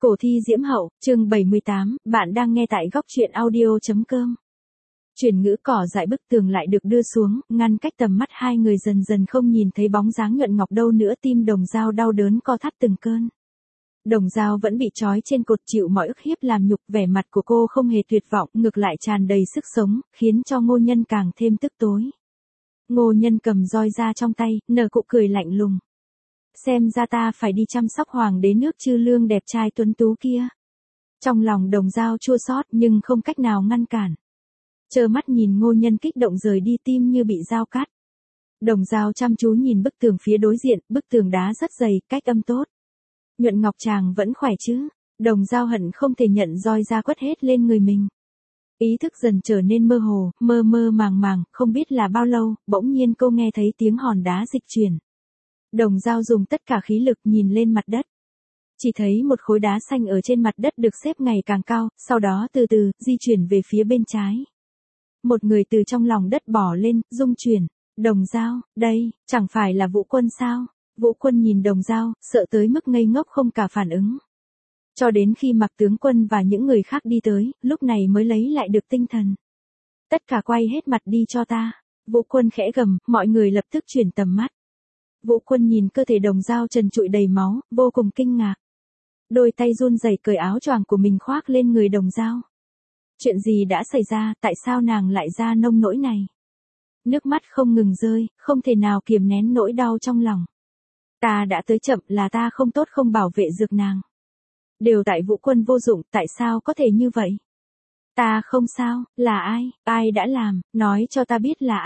Cổ thi diễm hậu, chương 78, bạn đang nghe tại góc truyện audio.com. Chuyển ngữ cỏ dại bức tường lại được đưa xuống, ngăn cách tầm mắt hai người dần dần không nhìn thấy bóng dáng Nhuận Ngọc đâu nữa, tim Đồng Dao đau đớn co thắt từng cơn. Đồng Dao vẫn bị trói trên cột chịu mọi ức hiếp làm nhục, vẻ mặt của cô không hề tuyệt vọng, ngược lại tràn đầy sức sống, khiến cho Ngô Nhân càng thêm tức tối. Ngô Nhân cầm roi ra trong tay, nở nụ cười lạnh lùng. Xem ra ta phải đi chăm sóc hoàng đế nước Chư Lương đẹp trai tuấn tú kia. Trong lòng Đồng Dao chua xót nhưng không cách nào ngăn cản. Trơ mắt nhìn Ngô Nhân kích động rời đi, tim như bị dao cắt. Đồng Dao chăm chú nhìn bức tường phía đối diện, bức tường đá rất dày, cách âm tốt. Nhuận Ngọc chàng vẫn khỏe chứ? Đồng Dao hận không thể nhận roi ra quất hết lên người mình. Ý thức dần trở nên mơ hồ, mơ mơ màng màng, không biết là bao lâu, bỗng nhiên cô nghe thấy tiếng hòn đá dịch chuyển. Đồng Dao dùng tất cả khí lực nhìn lên mặt đất. Chỉ thấy một khối đá xanh ở trên mặt đất được xếp ngày càng cao, sau đó từ từ, di chuyển về phía bên trái. Một người từ trong lòng đất bò lên, rung chuyển. Đồng Dao, đây, chẳng phải là Vũ Quân sao? Vũ Quân nhìn Đồng Dao, sợ tới mức ngây ngốc không cả phản ứng. Cho đến khi Mạc tướng quân và những người khác đi tới, lúc này mới lấy lại được tinh thần. Tất cả quay hết mặt đi cho ta. Vũ Quân khẽ gầm, mọi người lập tức chuyển tầm mắt. Vũ Quân nhìn cơ thể Đồng Dao trần trụi đầy máu, vô cùng kinh ngạc. Đôi tay run rẩy cởi áo choàng của mình khoác lên người Đồng Dao. Chuyện gì đã xảy ra, tại sao nàng lại ra nông nỗi này? Nước mắt không ngừng rơi, không thể nào kiềm nén nỗi đau trong lòng. Ta đã tới chậm, là ta không tốt không bảo vệ dược nàng. Đều tại Vũ Quân vô dụng, tại sao có thể như vậy? Ta không sao, là ai, ai đã làm, nói cho ta biết là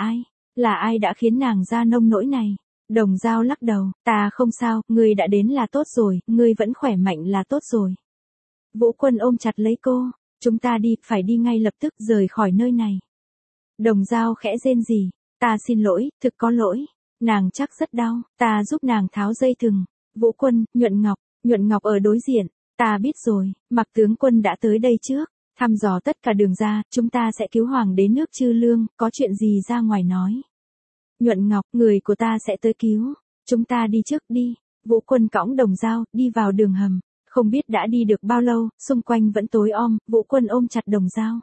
ai đã khiến nàng ra nông nỗi này. Đồng Dao lắc đầu, ta không sao, ngươi đã đến là tốt rồi, ngươi vẫn khỏe mạnh là tốt rồi. Vũ Quân ôm chặt lấy cô, chúng ta đi, phải đi ngay lập tức, rời khỏi nơi này. Đồng Dao khẽ rên rỉ, ta xin lỗi, thực có lỗi, nàng chắc rất đau, ta giúp nàng tháo dây thừng. Vũ Quân, Nhuận Ngọc ở đối diện, ta biết rồi, Mạc tướng quân đã tới đây trước, thăm dò tất cả đường ra, chúng ta sẽ cứu hoàng đế nước Chư Lương, có chuyện gì ra ngoài nói. Nhuận Ngọc, người của ta sẽ tới cứu. Chúng ta đi trước đi. Vũ Quân cõng Đồng Dao, đi vào đường hầm. Không biết đã đi được bao lâu, xung quanh vẫn tối om, Vũ Quân ôm chặt Đồng Dao.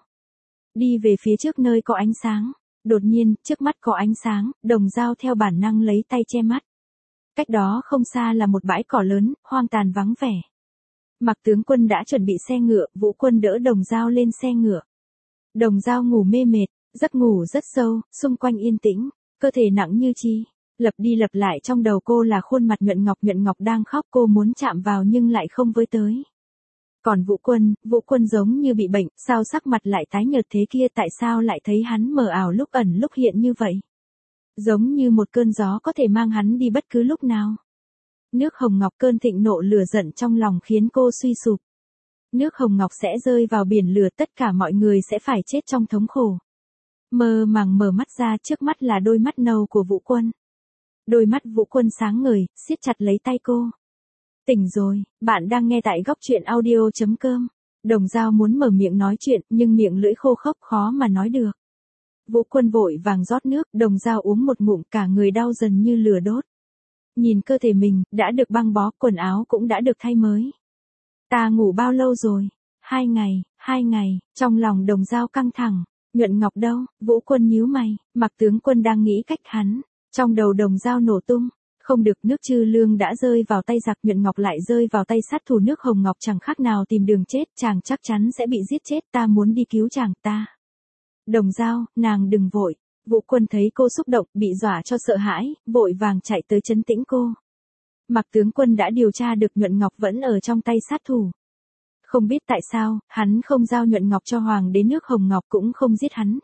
Đi về phía trước nơi có ánh sáng. Đột nhiên, trước mắt có ánh sáng, Đồng Dao theo bản năng lấy tay che mắt. Cách đó không xa là một bãi cỏ lớn, hoang tàn vắng vẻ. Mạc tướng quân đã chuẩn bị xe ngựa, Vũ Quân đỡ Đồng Dao lên xe ngựa. Đồng Dao ngủ mê mệt, giấc ngủ rất sâu, xung quanh yên tĩnh. Cơ thể nặng như chi, lặp đi lặp lại trong đầu cô là khuôn mặt Nhuận Ngọc đang khóc, cô muốn chạm vào nhưng lại không với tới. Còn Vũ Quân giống như bị bệnh, sao sắc mặt lại tái nhợt thế kia, tại sao lại thấy hắn mờ ảo lúc ẩn lúc hiện như vậy? Giống như một cơn gió có thể mang hắn đi bất cứ lúc nào. Nước Hồng Ngọc, cơn thịnh nộ lửa giận trong lòng khiến cô suy sụp. Nước Hồng Ngọc sẽ rơi vào biển lửa, tất cả mọi người sẽ phải chết trong thống khổ. Mơ màng mở mắt ra, trước mắt là đôi mắt nâu của Vũ Quân. Đôi mắt Vũ Quân sáng ngời, siết chặt lấy tay cô. Tỉnh rồi, bạn đang nghe tại góc truyện audio.com. Đồng Dao muốn mở miệng nói chuyện, nhưng miệng lưỡi khô khốc khó mà nói được. Vũ Quân vội vàng rót nước, Đồng Dao uống một ngụm, cả người đau dần như lửa đốt. Nhìn cơ thể mình, đã được băng bó, quần áo cũng đã được thay mới. Ta ngủ bao lâu rồi? 2 ngày, trong lòng Đồng Dao căng thẳng. Nhuận Ngọc đâu? Vũ Quân nhíu mày, Mạc tướng quân đang nghĩ cách hắn. Trong đầu Đồng Dao nổ tung. Không được, nước Chư Lương đã rơi vào tay giặc, Nhuận Ngọc lại rơi vào tay sát thủ nước Hồng Ngọc, chẳng khác nào tìm đường chết, chàng chắc chắn sẽ bị giết chết, ta muốn đi cứu chàng ta. Đồng Dao, nàng đừng vội. Vũ Quân thấy cô xúc động, bị dọa cho sợ hãi, vội vàng chạy tới trấn tĩnh cô. Mạc tướng quân đã điều tra được Nhuận Ngọc vẫn ở trong tay sát thủ. Không biết tại sao, hắn không giao Nhuận Ngọc cho hoàng đế nước Hồng Ngọc, cũng không giết hắn,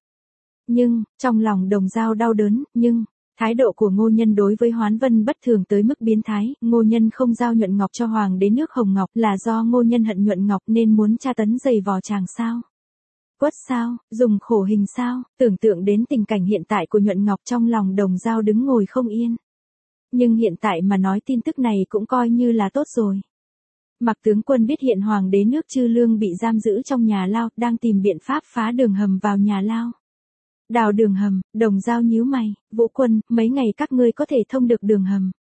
nhưng, trong lòng Đồng Dao đau đớn, thái độ của Ngô Nhân đối với Hoán Vân bất thường tới mức biến thái, Ngô Nhân không giao Nhuận Ngọc cho hoàng đế nước Hồng Ngọc là do Ngô Nhân hận Nhuận Ngọc nên muốn tra tấn giày vò chàng sao? Quất sao, dùng khổ hình sao? Tưởng tượng đến tình cảnh hiện tại của Nhuận Ngọc, trong lòng Đồng Dao đứng ngồi không yên. Nhưng hiện tại mà nói tin tức này cũng coi như là tốt rồi. Mạc tướng quân biết hiện hoàng đế nước Chư Lương bị giam giữ trong nhà lao, đang tìm biện pháp phá đường hầm vào nhà lao. Đào đường hầm, Đồng Dao nhíu mày, Vũ Quân, mấy ngày các ngươi có thể thông được đường hầm?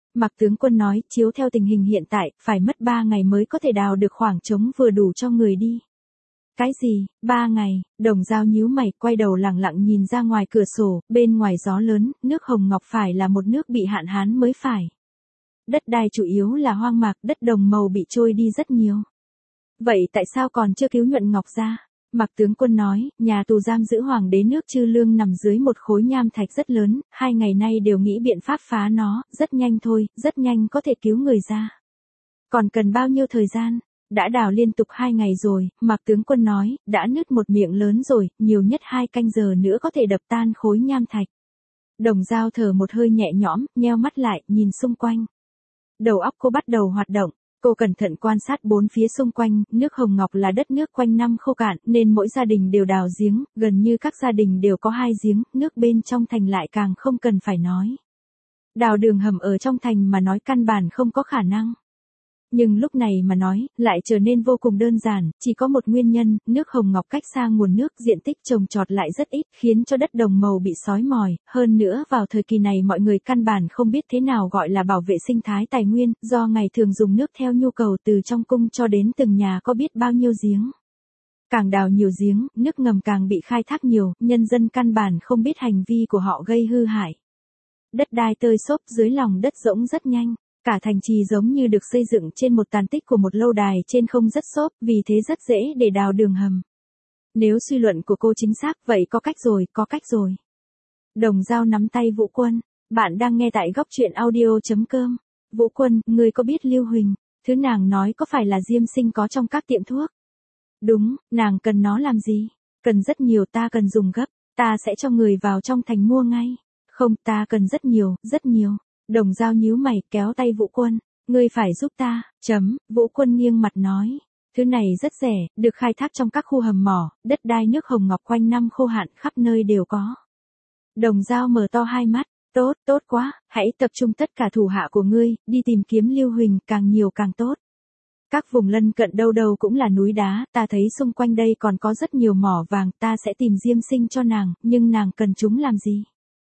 Mạc tướng quân nói, chiếu theo tình hình hiện tại, phải mất 3 ngày mới có thể đào được khoảng trống vừa đủ cho người đi. Cái gì, 3 ngày, Đồng Dao nhíu mày, quay đầu lẳng lặng nhìn ra ngoài cửa sổ, bên ngoài gió lớn, nước Hồng Ngọc phải là một nước bị hạn hán mới phải. Đất đai chủ yếu là hoang mạc, đất đồng màu bị trôi đi rất nhiều. Vậy tại sao còn chưa cứu Nhuận Ngọc ra? Mạc tướng quân nói, nhà tù giam giữ hoàng đế nước Chư Lương nằm dưới một khối nham thạch rất lớn, 2 ngày nay đều nghĩ biện pháp phá nó, rất nhanh thôi, rất nhanh có thể cứu người ra. Còn cần bao nhiêu thời gian? Đã đào liên tục 2 ngày rồi, Mạc tướng quân nói, đã nứt một miệng lớn rồi, nhiều nhất 2 canh giờ nữa có thể đập tan khối nham thạch. Đồng Dao thở một hơi nhẹ nhõm, nheo mắt lại, nhìn xung quanh. Đầu óc cô bắt đầu hoạt động. Cô cẩn thận quan sát bốn phía xung quanh, nước Hồng Ngọc là đất nước quanh năm khô cạn, nên mỗi gia đình đều đào giếng, gần như các gia đình đều có 2 giếng, nước bên trong thành lại càng không cần phải nói. Đào đường hầm ở trong thành mà nói căn bản không có khả năng. Nhưng lúc này mà nói, lại trở nên vô cùng đơn giản, chỉ có một nguyên nhân, nước Hồng Ngọc cách xa nguồn nước, diện tích trồng trọt lại rất ít, khiến cho đất đồng màu bị xói mòn, hơn nữa vào thời kỳ này mọi người căn bản không biết thế nào gọi là bảo vệ sinh thái tài nguyên, do ngày thường dùng nước theo nhu cầu từ trong cung cho đến từng nhà có biết bao nhiêu giếng. Càng đào nhiều giếng, nước ngầm càng bị khai thác nhiều, nhân dân căn bản không biết hành vi của họ gây hư hại. Đất đai tơi xốp dưới lòng đất rỗng rất nhanh. Cả thành trì giống như được xây dựng trên một tàn tích của một lâu đài trên không rất xốp, vì thế rất dễ để đào đường hầm. Nếu suy luận của cô chính xác, vậy có cách rồi, có cách rồi. Đồng Dao nắm tay Vũ Quân. Bạn đang nghe tại góc truyện audio.com. Vũ Quân, ngươi có biết Lưu Huỳnh? Thứ nàng nói có phải là Diêm Sinh có trong các tiệm thuốc? Đúng, nàng cần nó làm gì? Cần rất nhiều, ta cần dùng gấp, ta sẽ cho người vào trong thành mua ngay. Không, ta cần rất nhiều, rất nhiều. Đồng Dao nhíu mày, kéo tay Vũ Quân, ngươi phải giúp ta, Vũ Quân nghiêng mặt nói, thứ này rất rẻ, được khai thác trong các khu hầm mỏ, đất đai nước Hồng Ngọc quanh năm khô hạn khắp nơi đều có. Đồng Dao mở to hai mắt, tốt, tốt quá, hãy tập trung tất cả thủ hạ của ngươi, đi tìm kiếm Lưu Huỳnh, càng nhiều càng tốt. Các vùng lân cận đâu đâu cũng là núi đá, ta thấy xung quanh đây còn có rất nhiều mỏ vàng, ta sẽ tìm Diêm Sinh cho nàng, nhưng nàng cần chúng làm gì?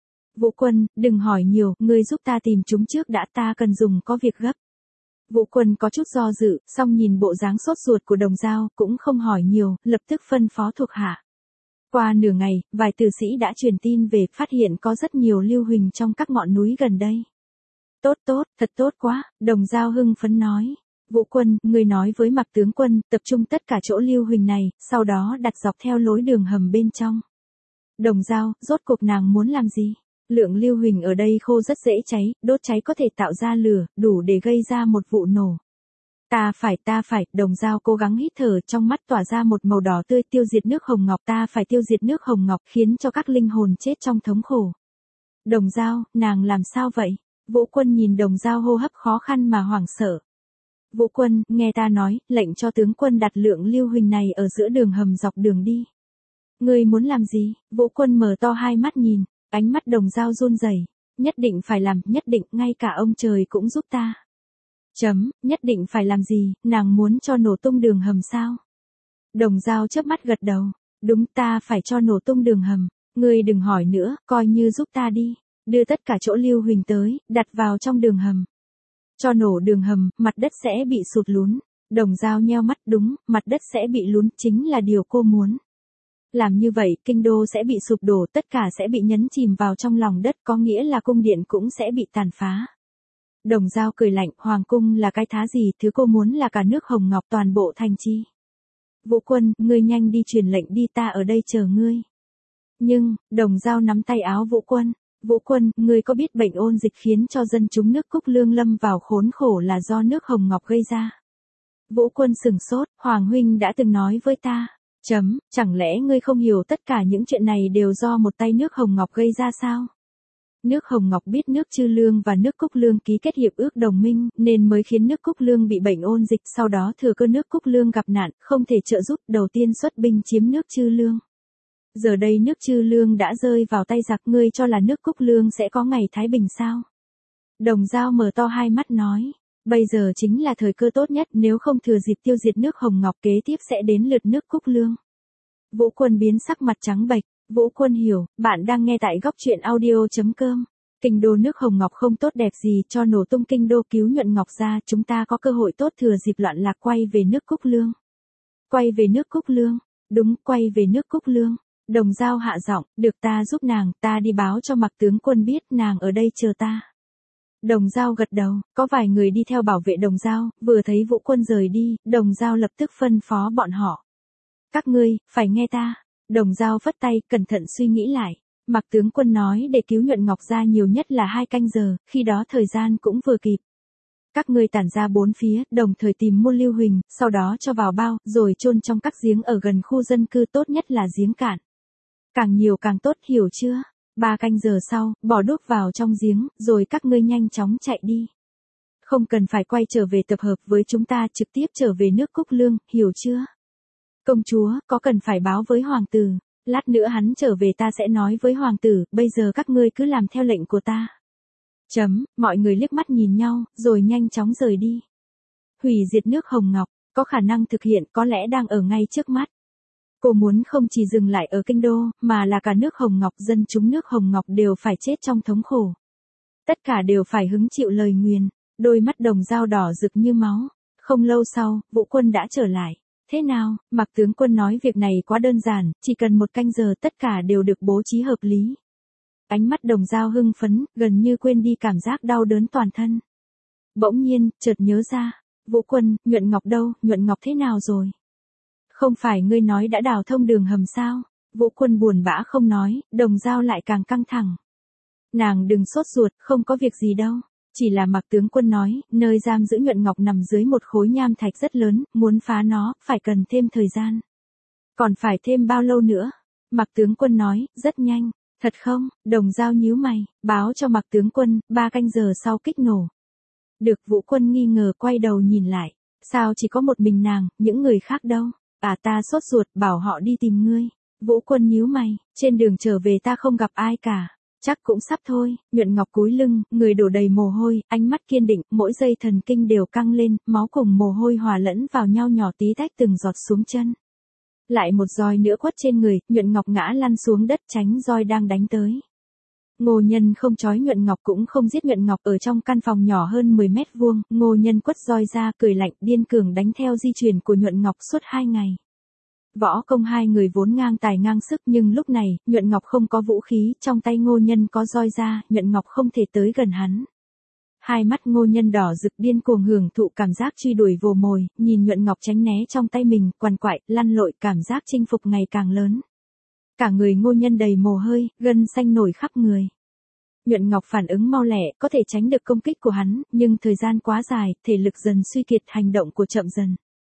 Vũ Quân, đừng hỏi nhiều, ngươi giúp ta tìm chúng trước đã, ta cần dùng có việc gấp. Vũ Quân có chút do dự, song nhìn bộ dáng sốt ruột của Đồng Dao, cũng không hỏi nhiều, lập tức phân phó thuộc hạ. Qua nửa ngày, vài tử sĩ đã truyền tin về, phát hiện có rất nhiều Lưu Huỳnh trong các ngọn núi gần đây. Tốt tốt, thật tốt quá, Đồng Dao hưng phấn nói. Vũ Quân, ngươi nói với Mạc tướng quân, tập trung tất cả chỗ Lưu Huỳnh này, sau đó đặt dọc theo lối đường hầm bên trong. Đồng Dao, rốt cuộc nàng muốn làm gì? Lượng Lưu Huỳnh ở đây khô rất dễ cháy, đốt cháy có thể tạo ra lửa, đủ để gây ra một vụ nổ. Ta phải, Đồng Dao cố gắng hít thở, trong mắt tỏa ra một màu đỏ tươi, tiêu diệt nước Hồng Ngọc, ta phải tiêu diệt nước Hồng Ngọc, khiến cho các linh hồn chết trong thống khổ. Đồng Dao, nàng làm sao vậy? Vũ Quân nhìn Đồng Dao hô hấp khó khăn mà hoảng sợ. Vũ Quân, nghe ta nói, lệnh cho tướng quân đặt lượng Lưu Huỳnh này ở giữa đường hầm dọc đường đi. Ngươi muốn làm gì? Vũ Quân mở to hai mắt nhìn. Ánh mắt Đồng Dao run rẩy, nhất định phải làm, nhất định, ngay cả ông trời cũng giúp ta. Nhất định phải làm gì, nàng muốn cho nổ tung đường hầm sao? Đồng Dao chớp mắt gật đầu, đúng, ta phải cho nổ tung đường hầm, ngươi đừng hỏi nữa, coi như giúp ta đi, đưa tất cả chỗ Lưu Huỳnh tới, đặt vào trong đường hầm. Cho nổ đường hầm, mặt đất sẽ bị sụt lún. Đồng Dao nheo mắt, đúng, mặt đất sẽ bị lún, chính là điều cô muốn. Làm như vậy, kinh đô sẽ bị sụp đổ, tất cả sẽ bị nhấn chìm vào trong lòng đất, có nghĩa là cung điện cũng sẽ bị tàn phá. Đồng Dao cười lạnh, hoàng cung là cái thá gì, thứ cô muốn là cả nước Hồng Ngọc, toàn bộ thành chi. Vũ Quân, ngươi nhanh đi truyền lệnh đi, ta ở đây chờ ngươi. Nhưng, Đồng Dao nắm tay áo Vũ Quân. Vũ Quân, ngươi có biết bệnh ôn dịch khiến cho dân chúng nước Cúc Lương lâm vào khốn khổ là do nước Hồng Ngọc gây ra? Vũ Quân sửng sốt, Hoàng huynh đã từng nói với ta. Chẳng lẽ ngươi không hiểu tất cả những chuyện này đều do một tay nước Hồng Ngọc gây ra sao? Nước Hồng Ngọc biết nước Chư Lương và nước Cúc Lương ký kết hiệp ước đồng minh, nên mới khiến nước Cúc Lương bị bệnh ôn dịch, sau đó thừa cơ nước Cúc Lương gặp nạn, không thể trợ giúp, đầu tiên xuất binh chiếm nước Chư Lương. Giờ đây nước Chư Lương đã rơi vào tay giặc, ngươi cho là nước Cúc Lương sẽ có ngày thái bình sao? Đồng Dao mở to hai mắt nói. Bây giờ chính là thời cơ tốt nhất, nếu không thừa dịp tiêu diệt nước Hồng Ngọc, kế tiếp sẽ đến lượt nước Cúc Lương. Vũ Quân biến sắc mặt trắng bệch. Vũ Quân hiểu, bạn đang nghe tại góc truyện audio.com. Kinh đô nước Hồng Ngọc không tốt đẹp gì cho nổ tung kinh đô cứu Nhuận Ngọc ra, chúng ta có cơ hội tốt thừa dịp loạn lạc quay về nước Cúc Lương. Quay về nước Cúc Lương, đúng, quay về nước Cúc Lương. Đồng Dao hạ giọng, được ta giúp nàng, ta đi báo cho Mạc tướng quân biết nàng ở đây chờ ta. Đồng Dao gật đầu, có vài người đi theo bảo vệ Đồng Dao, vừa thấy Vũ Quân rời đi, Đồng Dao lập tức phân phó bọn họ. Các ngươi, phải nghe ta. Đồng Dao vất tay, cẩn thận suy nghĩ lại. Mạc tướng quân nói để cứu Nhuận Ngọc ra nhiều nhất là 2 canh giờ, khi đó thời gian cũng vừa kịp. Các ngươi tản ra 4 phía, đồng thời tìm mua Lưu Huỳnh, sau đó cho vào bao, rồi chôn trong các giếng ở gần khu dân cư, tốt nhất là giếng cạn. Càng nhiều càng tốt, hiểu chưa? 3 canh giờ sau, bỏ đuốc vào trong giếng, rồi các ngươi nhanh chóng chạy đi. Không cần phải quay trở về tập hợp với chúng ta, trực tiếp trở về nước Cúc Lương, hiểu chưa? Công chúa, có cần phải báo với hoàng tử? Lát nữa hắn trở về ta sẽ nói với hoàng tử, bây giờ các ngươi cứ làm theo lệnh của ta. Mọi người liếc mắt nhìn nhau, rồi nhanh chóng rời đi. Hủy diệt nước Hồng Ngọc, có khả năng thực hiện, có lẽ đang ở ngay trước mắt. Cô muốn không chỉ dừng lại ở kinh đô, mà là cả nước Hồng Ngọc, dân chúng nước Hồng Ngọc đều phải chết trong thống khổ. Tất cả đều phải hứng chịu lời nguyền, đôi mắt Đồng Dao đỏ rực như máu. Không lâu sau, Vũ Quân đã trở lại. Thế nào, Mạc tướng quân nói việc này quá đơn giản, chỉ cần 1 canh giờ tất cả đều được bố trí hợp lý. Ánh mắt Đồng Dao hưng phấn, gần như quên đi cảm giác đau đớn toàn thân. Bỗng nhiên, chợt nhớ ra, Vũ Quân, Nhuận Ngọc đâu, Nhuận Ngọc thế nào rồi? Không phải ngươi nói đã đào thông đường hầm sao? Vũ Quân buồn bã không nói, Đồng Dao lại càng căng thẳng. Nàng đừng sốt ruột, không có việc gì đâu. Chỉ là Mạc tướng quân nói, nơi giam giữ Nhuận Ngọc nằm dưới một khối nham thạch rất lớn, muốn phá nó, phải cần thêm thời gian. Còn phải thêm bao lâu nữa? Mạc tướng quân nói, rất nhanh. Thật không? Đồng Dao nhíu mày, báo cho Mạc tướng quân, 3 canh giờ sau kích nổ. Được, Vũ Quân nghi ngờ quay đầu nhìn lại. Sao chỉ có một mình nàng, những người khác đâu? À, ta sốt ruột, bảo họ đi tìm ngươi. Vũ Quân nhíu mày, trên đường trở về ta không gặp ai cả. Chắc cũng sắp thôi. Nhuận Ngọc cúi lưng, người đổ đầy mồ hôi, ánh mắt kiên định, mỗi giây thần kinh đều căng lên, máu cùng mồ hôi hòa lẫn vào nhau nhỏ tí tách từng giọt xuống chân. Lại một roi nữa quất trên người, Nhuận Ngọc ngã lăn xuống đất tránh roi đang đánh tới. Ngô Nhân không trói Nhuận Ngọc cũng không giết Nhuận Ngọc, ở trong căn phòng nhỏ hơn 10 mét vuông, Ngô Nhân quất roi ra, cười lạnh, điên cuồng đánh theo di chuyển của Nhuận Ngọc suốt 2 ngày. Võ công hai người vốn ngang tài ngang sức, nhưng lúc này, Nhuận Ngọc không có vũ khí, trong tay Ngô Nhân có roi ra, Nhuận Ngọc không thể tới gần hắn. Hai mắt Ngô Nhân đỏ rực, điên cuồng hưởng thụ cảm giác truy đuổi vồ mồi, nhìn Nhuận Ngọc tránh né trong tay mình, quằn quại, lăn lội, cảm giác chinh phục ngày càng lớn. Cả người Ngô Nhân đầy mồ hôi, gân xanh nổi khắp người. Nhuận Ngọc phản ứng mau lẹ, có thể tránh được công kích của hắn, nhưng thời gian quá dài, thể lực dần suy kiệt, hành động của chậm dần.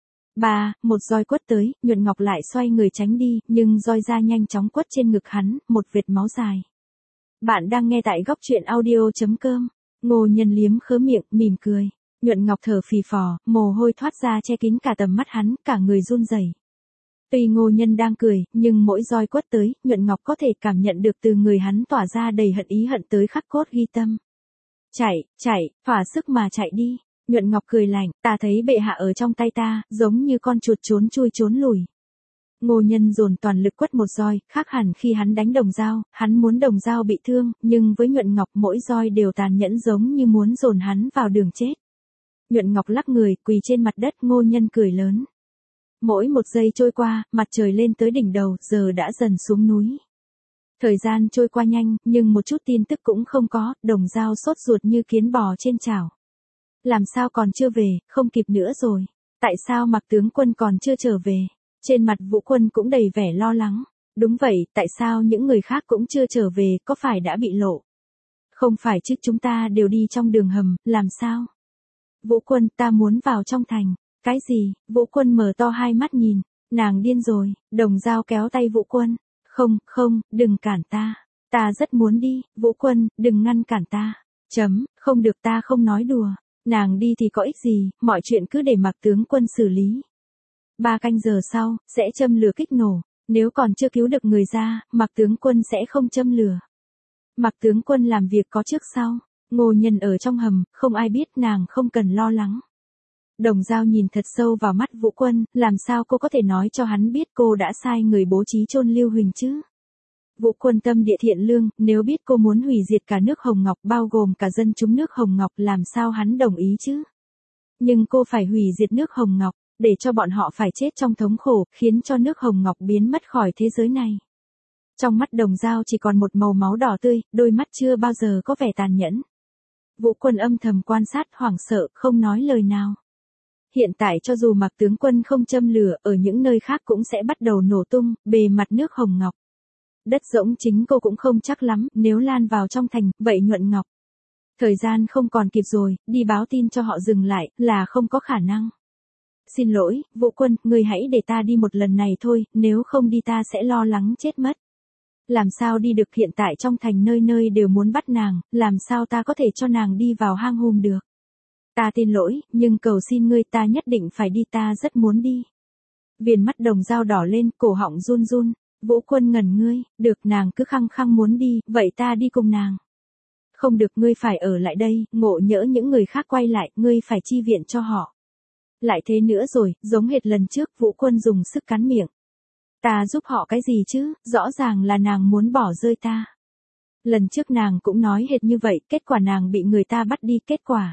Một roi quất tới, Nhuận Ngọc lại xoay người tránh đi, nhưng roi ra nhanh chóng quất trên ngực hắn, một vệt máu dài. Bạn đang nghe tại góc truyện audio.com. Ngô Nhân liếm khớ miệng, mỉm cười. Nhuận Ngọc thở phì phò, mồ hôi thoát ra che kín cả tầm mắt hắn, cả người run rẩy. Tuy Ngô Nhân đang cười, nhưng mỗi roi quất tới, Nhuận Ngọc có thể cảm nhận được từ người hắn tỏa ra đầy hận, ý hận tới khắc cốt ghi tâm. Chạy, thỏa sức mà chạy đi. Nhuận Ngọc cười lạnh, ta thấy bệ hạ ở trong tay ta, giống như con chuột trốn chui trốn lùi. Ngô Nhân dồn toàn lực quất một roi, khác hẳn khi hắn đánh Đồng Dao, hắn muốn Đồng Dao bị thương, nhưng với Nhuận Ngọc mỗi roi đều tàn nhẫn giống như muốn dồn hắn vào đường chết. Nhuận Ngọc lắc người, quỳ trên mặt đất, Ngô Nhân cười lớn. Mỗi một giây trôi qua, mặt trời lên tới đỉnh đầu, giờ đã dần xuống núi. Thời gian trôi qua nhanh, nhưng một chút tin tức cũng không có, Đồng Dao sốt ruột như kiến bò trên chảo. Làm sao còn chưa về, không kịp nữa rồi. Tại sao Mạc tướng quân còn chưa trở về? Trên mặt Vũ Quân cũng đầy vẻ lo lắng. Đúng vậy, tại sao những người khác cũng chưa trở về, có phải đã bị lộ? Không phải chứ, chúng ta đều đi trong đường hầm, làm sao? Vũ Quân, ta muốn vào trong thành. Cái gì? Vũ Quân mở to hai mắt nhìn. Nàng điên rồi. Đồng Dao kéo tay Vũ Quân. Không, đừng cản ta. Ta rất muốn đi. Vũ Quân, đừng ngăn cản ta. Không được, ta không nói đùa. Nàng đi thì có ích gì, mọi chuyện cứ để Mạc tướng quân xử lý. 3 canh giờ sau, sẽ châm lửa kích nổ. Nếu còn chưa cứu được người ra, Mạc tướng quân sẽ không châm lửa. Mạc tướng quân làm việc có trước sau. Ngô Nhân ở trong hầm, không ai biết, nàng không cần lo lắng. Đồng Dao nhìn thật sâu vào mắt Vũ Quân, làm sao cô có thể nói cho hắn biết cô đã sai người bố trí chôn Lưu Huỳnh chứ? Vũ Quân tâm địa thiện lương, nếu biết cô muốn hủy diệt cả nước Hồng Ngọc bao gồm cả dân chúng nước Hồng Ngọc làm sao hắn đồng ý chứ? Nhưng cô phải hủy diệt nước Hồng Ngọc, để cho bọn họ phải chết trong thống khổ, khiến cho nước Hồng Ngọc biến mất khỏi thế giới này. Trong mắt Đồng Dao chỉ còn một màu máu đỏ tươi, đôi mắt chưa bao giờ có vẻ tàn nhẫn. Vũ Quân âm thầm quan sát hoảng sợ, không nói lời nào. Hiện tại cho dù Mạc tướng quân không châm lửa, ở những nơi khác cũng sẽ bắt đầu nổ tung, bề mặt nước Hồng Ngọc. Đất rỗng chính cô cũng không chắc lắm, nếu lan vào trong thành, vậy Nhuận Ngọc. Thời gian không còn kịp rồi, đi báo tin cho họ dừng lại, là không có khả năng. Xin lỗi, Vũ Quân, người hãy để ta đi một lần này thôi, nếu không đi ta sẽ lo lắng chết mất. Làm sao đi được, hiện tại trong thành nơi nơi đều muốn bắt nàng, làm sao ta có thể cho nàng đi vào hang hùm được. Ta tin lỗi, nhưng cầu xin ngươi, ta nhất định phải đi, ta rất muốn đi. Viền mắt Đồng Dao đỏ lên, cổ họng run run. Vũ Quân ngẩn ngươi, được, nàng cứ khăng khăng muốn đi, vậy ta đi cùng nàng. Không được, ngươi phải ở lại đây, ngộ nhỡ những người khác quay lại, ngươi phải chi viện cho họ. Lại thế nữa rồi, giống hệt lần trước, Vũ Quân dùng sức cắn miệng. Ta giúp họ cái gì chứ, rõ ràng là nàng muốn bỏ rơi ta. Lần trước nàng cũng nói hệt như vậy, kết quả nàng bị người ta bắt đi,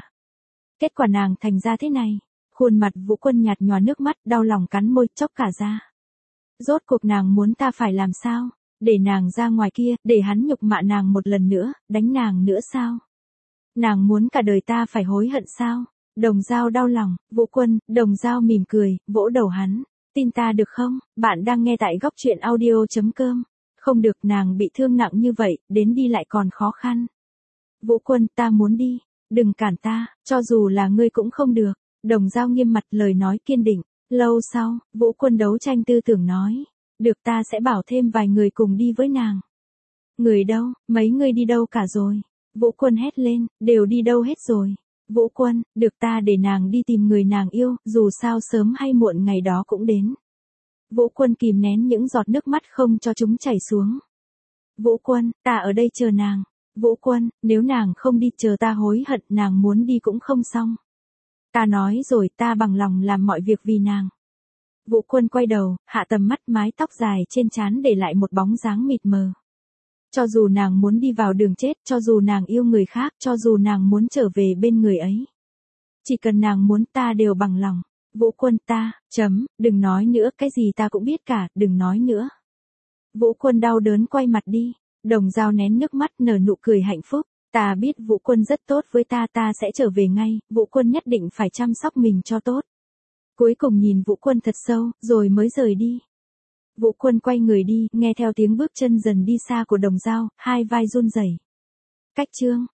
Kết quả nàng thành ra thế này. Khuôn mặt Vũ Quân nhạt nhòa nước mắt, đau lòng cắn môi, chốc cả ra. Rốt cuộc nàng muốn ta phải làm sao? Để nàng ra ngoài kia, để hắn nhục mạ nàng một lần nữa, đánh nàng nữa sao? Nàng muốn cả đời ta phải hối hận sao? Đồng Dao đau lòng, Vũ Quân, Đồng Dao mỉm cười, vỗ đầu hắn. Tin ta được không? Bạn đang nghe tại góc truyện audio.com. Không được, nàng bị thương nặng như vậy, đến đi lại còn khó khăn. Vũ Quân, ta muốn đi. Đừng cản ta, cho dù là ngươi cũng không được. Đồng Dao nghiêm mặt, lời nói kiên định. Lâu sau, Vũ Quân đấu tranh tư tưởng nói. Được, ta sẽ bảo thêm vài người cùng đi với nàng. Người đâu, mấy người đi đâu cả rồi? Vũ Quân hét lên, đều đi đâu hết rồi? Vũ Quân, được, ta để nàng đi tìm người nàng yêu, dù sao sớm hay muộn ngày đó cũng đến. Vũ Quân kìm nén những giọt nước mắt không cho chúng chảy xuống. Vũ Quân, ta ở đây chờ nàng. Vũ Quân, nếu nàng không đi, chờ ta hối hận, nàng muốn đi cũng không xong. Ta nói rồi, ta bằng lòng làm mọi việc vì nàng. Vũ Quân quay đầu, hạ tầm mắt, mái tóc dài trên trán để lại một bóng dáng mịt mờ. Cho dù nàng muốn đi vào đường chết, cho dù nàng yêu người khác, cho dù nàng muốn trở về bên người ấy. Chỉ cần nàng muốn, ta đều bằng lòng. Vũ Quân, đừng nói nữa, cái gì ta cũng biết cả, đừng nói nữa. Vũ Quân đau đớn quay mặt đi. Đồng Dao nén nước mắt, nở nụ cười hạnh phúc. Ta biết Vũ Quân rất tốt với ta, ta sẽ trở về ngay, Vũ Quân nhất định phải chăm sóc mình cho tốt. Cuối cùng nhìn Vũ Quân thật sâu, rồi mới rời đi. Vũ Quân quay người đi, nghe theo tiếng bước chân dần đi xa của Đồng Dao, hai vai run rẩy. Cách chương